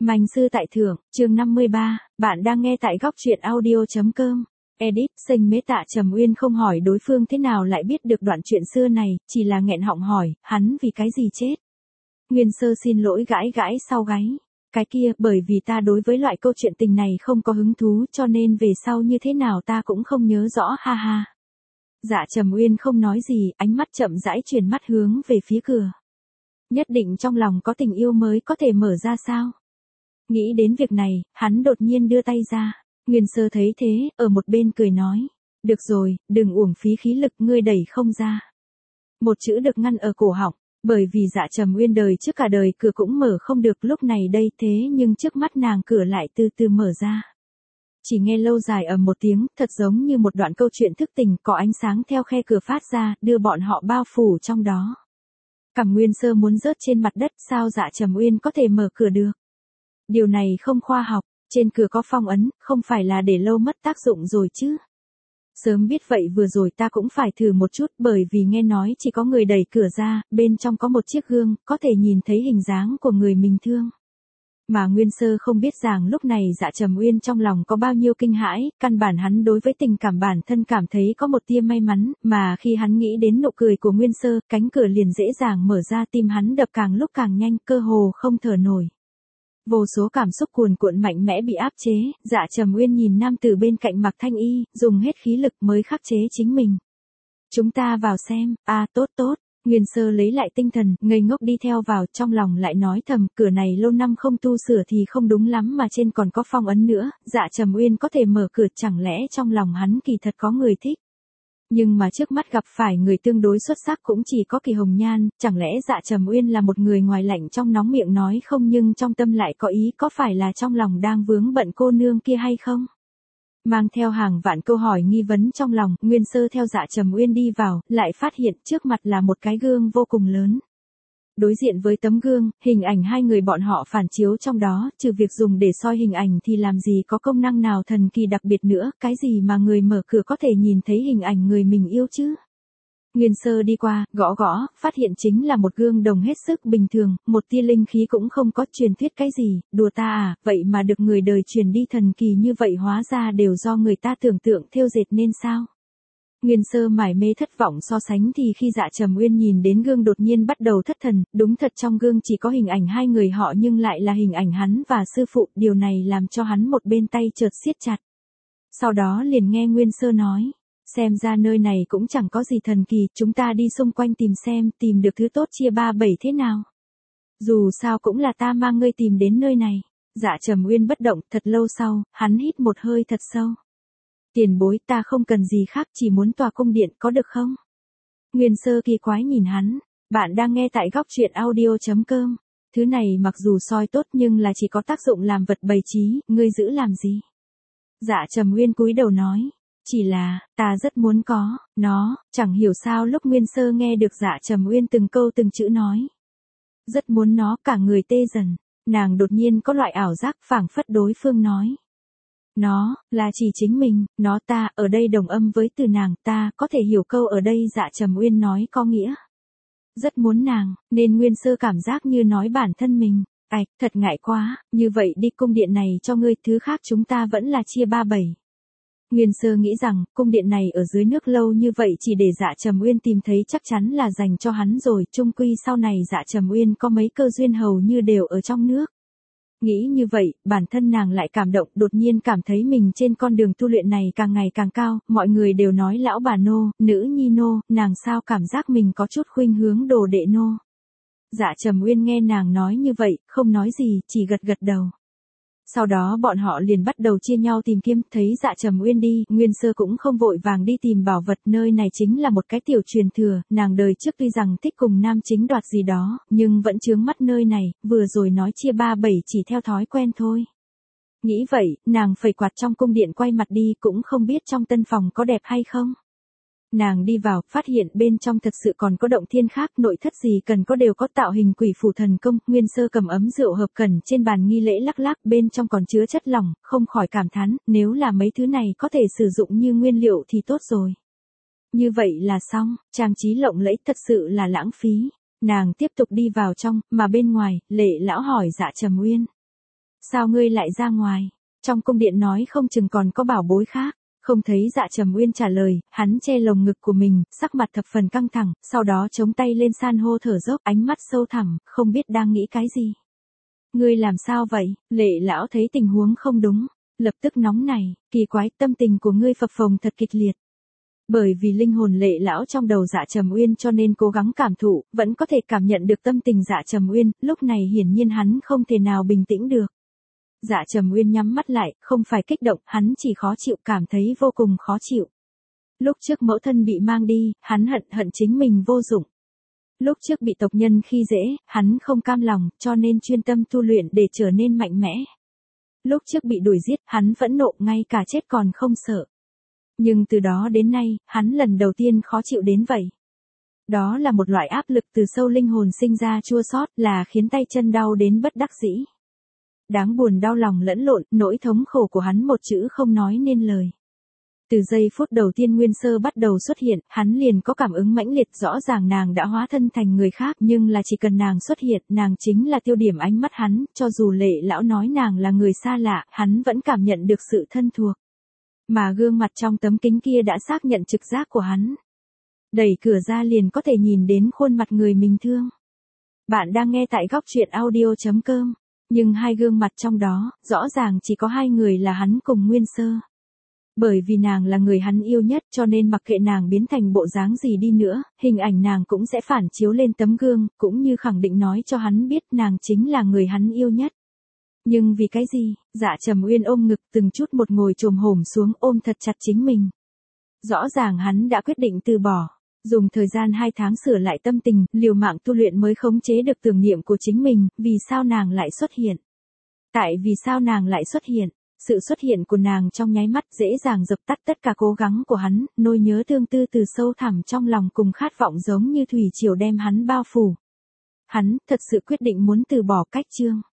Mành sư tại thượng, chương 53, bạn đang nghe tại góc truyện audio.com. Edit, Sinh Mế Tạ Trầm Uyên không hỏi đối phương thế nào lại biết được đoạn chuyện xưa này, chỉ là nghẹn họng hỏi, hắn vì cái gì chết. Nguyên Sơ xin lỗi gãi gãi sau gáy. Cái kia, bởi vì ta đối với loại câu chuyện tình này không có hứng thú cho nên về sau như thế nào ta cũng không nhớ rõ ha ha. Dạ Trầm Uyên không nói gì, ánh mắt chậm rãi chuyển mắt hướng về phía cửa. Nhất định trong lòng có tình yêu mới có thể mở ra sao? Nghĩ đến việc này, hắn đột nhiên đưa tay ra. Nguyên Sơ thấy thế, ở một bên cười nói. Được rồi, đừng uổng phí khí lực ngươi đẩy không ra. Một chữ được ngăn ở cổ họng, bởi vì Dạ Trầm Uyên đời trước cả đời cửa cũng mở không được lúc này đây thế nhưng trước mắt nàng cửa lại từ từ mở ra. Chỉ nghe lâu dài ầm một tiếng, thật giống như một đoạn câu chuyện thức tình có ánh sáng theo khe cửa phát ra, đưa bọn họ bao phủ trong đó. Cằm Nguyên Sơ muốn rớt trên mặt đất sao Dạ Trầm Uyên có thể mở cửa được. Điều này không khoa học, trên cửa có phong ấn, không phải là để lâu mất tác dụng rồi chứ. Sớm biết vậy vừa rồi ta cũng phải thử một chút bởi vì nghe nói chỉ có người đẩy cửa ra, bên trong có một chiếc gương, có thể nhìn thấy hình dáng của người mình thương. Mà Nguyên Sơ không biết rằng lúc này Dạ Trầm Uyên trong lòng có bao nhiêu kinh hãi, căn bản hắn đối với tình cảm bản thân cảm thấy có một tia may mắn, mà khi hắn nghĩ đến nụ cười của Nguyên Sơ, cánh cửa liền dễ dàng mở ra tim hắn đập càng lúc càng nhanh, cơ hồ không thở nổi. Vô số cảm xúc cuồn cuộn mạnh mẽ bị áp chế, Dạ Trầm Uyên nhìn nam tử bên cạnh Mạc Thanh Y, dùng hết khí lực mới khắc chế chính mình. Chúng ta vào xem, tốt tốt. Nguyên Sơ lấy lại tinh thần, ngây ngốc đi theo vào, trong lòng lại nói thầm, cửa này lâu năm không tu sửa thì không đúng lắm mà trên còn có phong ấn nữa, Dạ Trầm Uyên có thể mở cửa chẳng lẽ trong lòng hắn kỳ thật có người thích. Nhưng mà trước mắt gặp phải người tương đối xuất sắc cũng chỉ có Kỳ Hồng Nhan, chẳng lẽ Dạ Trầm Uyên là một người ngoài lạnh trong nóng miệng nói không nhưng trong tâm lại có ý có phải là trong lòng đang vướng bận cô nương kia hay không? Mang theo hàng vạn câu hỏi nghi vấn trong lòng, Nguyên Sơ theo Dạ Trầm Uyên đi vào, lại phát hiện trước mặt là một cái gương vô cùng lớn. Đối diện với tấm gương, hình ảnh hai người bọn họ phản chiếu trong đó, trừ việc dùng để soi hình ảnh thì làm gì có công năng nào thần kỳ đặc biệt nữa, cái gì mà người mở cửa có thể nhìn thấy hình ảnh người mình yêu chứ. Nguyên Sơ đi qua, gõ gõ, phát hiện chính là một gương đồng hết sức bình thường, một tia linh khí cũng không có, truyền thuyết cái gì, đùa ta à, vậy mà được người đời truyền đi thần kỳ như vậy hóa ra đều do người ta tưởng tượng thêu dệt nên sao. Nguyên Sơ mải mê thất vọng so sánh thì khi Dạ Trầm Uyên nhìn đến gương đột nhiên bắt đầu thất thần, đúng thật trong gương chỉ có hình ảnh hai người họ nhưng lại là hình ảnh hắn và sư phụ, điều này làm cho hắn một bên tay chợt siết chặt. Sau đó liền nghe Nguyên Sơ nói, xem ra nơi này cũng chẳng có gì thần kỳ, chúng ta đi xung quanh tìm xem, tìm được thứ tốt chia 3-7 thế nào. Dù sao cũng là ta mang ngươi tìm đến nơi này. Dạ Trầm Uyên bất động, thật lâu sau, hắn hít một hơi thật sâu. Tiền bối ta không cần gì khác chỉ muốn tòa cung điện có được không? Nguyên Sơ kỳ quái nhìn hắn, bạn đang nghe tại góc truyện audio.com. Thứ này mặc dù soi tốt nhưng là chỉ có tác dụng làm vật bày trí, ngươi giữ làm gì? Dạ Trầm Uyên cúi đầu nói, chỉ là, ta rất muốn có, nó, chẳng hiểu sao lúc Nguyên Sơ nghe được Dạ Trầm Uyên từng câu từng chữ nói. Rất muốn nó cả người tê dần, nàng đột nhiên có loại ảo giác phảng phất đối phương nói. Nó, là chỉ chính mình, nó ta, ở đây đồng âm với từ nàng, ta, có thể hiểu câu ở đây Dạ Trầm Uyên nói có nghĩa. Rất muốn nàng, nên Nguyên Sơ cảm giác như nói bản thân mình, thật ngại quá, như vậy đi cung điện này cho ngươi, thứ khác chúng ta vẫn là chia 3-7. Nguyên Sơ nghĩ rằng, cung điện này ở dưới nước lâu như vậy chỉ để Dạ Trầm Uyên tìm thấy chắc chắn là dành cho hắn rồi, chung quy sau này Dạ Trầm Uyên có mấy cơ duyên hầu như đều ở trong nước. Nghĩ như vậy, bản thân nàng lại cảm động, đột nhiên cảm thấy mình trên con đường tu luyện này càng ngày càng cao, mọi người đều nói lão bà nô, nữ nhi nô, nàng sao cảm giác mình có chút khuynh hướng đồ đệ nô. Dạ Trầm Uyên nghe nàng nói như vậy, không nói gì, chỉ gật gật đầu. Sau đó bọn họ liền bắt đầu chia nhau tìm kiếm, thấy Dạ Trầm Uyên đi, Nguyên Sơ cũng không vội vàng đi tìm bảo vật, nơi này chính là một cái tiểu truyền thừa, nàng đời trước tuy rằng thích cùng nam chính đoạt gì đó, nhưng vẫn chướng mắt nơi này, vừa rồi nói chia 3-7 chỉ theo thói quen thôi. Nghĩ vậy, nàng phẩy quạt trong cung điện quay mặt đi cũng không biết trong tân phòng có đẹp hay không. Nàng đi vào, phát hiện bên trong thật sự còn có động thiên khác, nội thất gì cần có đều có, tạo hình quỷ phù thần công, Nguyên Sơ cầm ấm rượu hợp cẩn trên bàn nghi lễ lắc lắc, bên trong còn chứa chất lỏng, không khỏi cảm thán, nếu là mấy thứ này có thể sử dụng như nguyên liệu thì tốt rồi. Như vậy là xong, trang trí lộng lẫy thật sự là lãng phí. Nàng tiếp tục đi vào trong, mà bên ngoài, Lệ lão hỏi Dạ Trầm Uyên. Sao ngươi lại ra ngoài? Trong cung điện nói không chừng còn có bảo bối khác. Không thấy Dạ Trầm Uyên trả lời, hắn che lồng ngực của mình, sắc mặt thập phần căng thẳng, sau đó chống tay lên san hô thở dốc, ánh mắt sâu thẳm, không biết đang nghĩ cái gì. Ngươi làm sao vậy? Lệ lão thấy tình huống không đúng, lập tức nóng nảy, kỳ quái, tâm tình của ngươi phập phồng thật kịch liệt. Bởi vì linh hồn Lệ lão trong đầu Dạ Trầm Uyên cho nên cố gắng cảm thụ, vẫn có thể cảm nhận được tâm tình Dạ Trầm Uyên, lúc này hiển nhiên hắn không thể nào bình tĩnh được. Dạ Trầm Uyên nhắm mắt lại, không phải kích động, hắn chỉ khó chịu, cảm thấy vô cùng khó chịu. Lúc trước mẫu thân bị mang đi, hắn hận chính mình vô dụng. Lúc trước bị tộc nhân khi dễ, hắn không cam lòng, cho nên chuyên tâm tu luyện để trở nên mạnh mẽ. Lúc trước bị đuổi giết, hắn phẫn nộ, ngay cả chết còn không sợ. Nhưng từ đó đến nay, hắn lần đầu tiên khó chịu đến vậy. Đó là một loại áp lực từ sâu linh hồn sinh ra chua xót, là khiến tay chân đau đến bất đắc dĩ. Đáng buồn đau lòng lẫn lộn, nỗi thống khổ của hắn một chữ không nói nên lời. Từ giây phút đầu tiên Nguyên Sơ bắt đầu xuất hiện, hắn liền có cảm ứng mãnh liệt, rõ ràng nàng đã hóa thân thành người khác, nhưng là chỉ cần nàng xuất hiện, nàng chính là tiêu điểm ánh mắt hắn, cho dù Lệ lão nói nàng là người xa lạ, hắn vẫn cảm nhận được sự thân thuộc. Mà gương mặt trong tấm kính kia đã xác nhận trực giác của hắn. Đẩy cửa ra liền có thể nhìn đến khuôn mặt người mình thương. Bạn đang nghe tại Góc Truyện Audio.com. Nhưng hai gương mặt trong đó, rõ ràng chỉ có hai người là hắn cùng Nguyên Sơ. Bởi vì nàng là người hắn yêu nhất cho nên mặc kệ nàng biến thành bộ dáng gì đi nữa, hình ảnh nàng cũng sẽ phản chiếu lên tấm gương, cũng như khẳng định nói cho hắn biết nàng chính là người hắn yêu nhất. Nhưng vì cái gì? Dạ Trầm Uyên ôm ngực từng chút một ngồi chồm hổm xuống ôm thật chặt chính mình. Rõ ràng hắn đã quyết định từ bỏ. Dùng thời gian 2 tháng sửa lại tâm tình, liều mạng tu luyện mới khống chế được tưởng niệm của chính mình, vì sao nàng lại xuất hiện? Tại vì sao nàng lại xuất hiện? Sự xuất hiện của nàng trong nháy mắt dễ dàng dập tắt tất cả cố gắng của hắn, nỗi nhớ thương tư từ sâu thẳm trong lòng cùng khát vọng giống như thủy triều đem hắn bao phủ. Hắn thật sự quyết định muốn từ bỏ cách chương.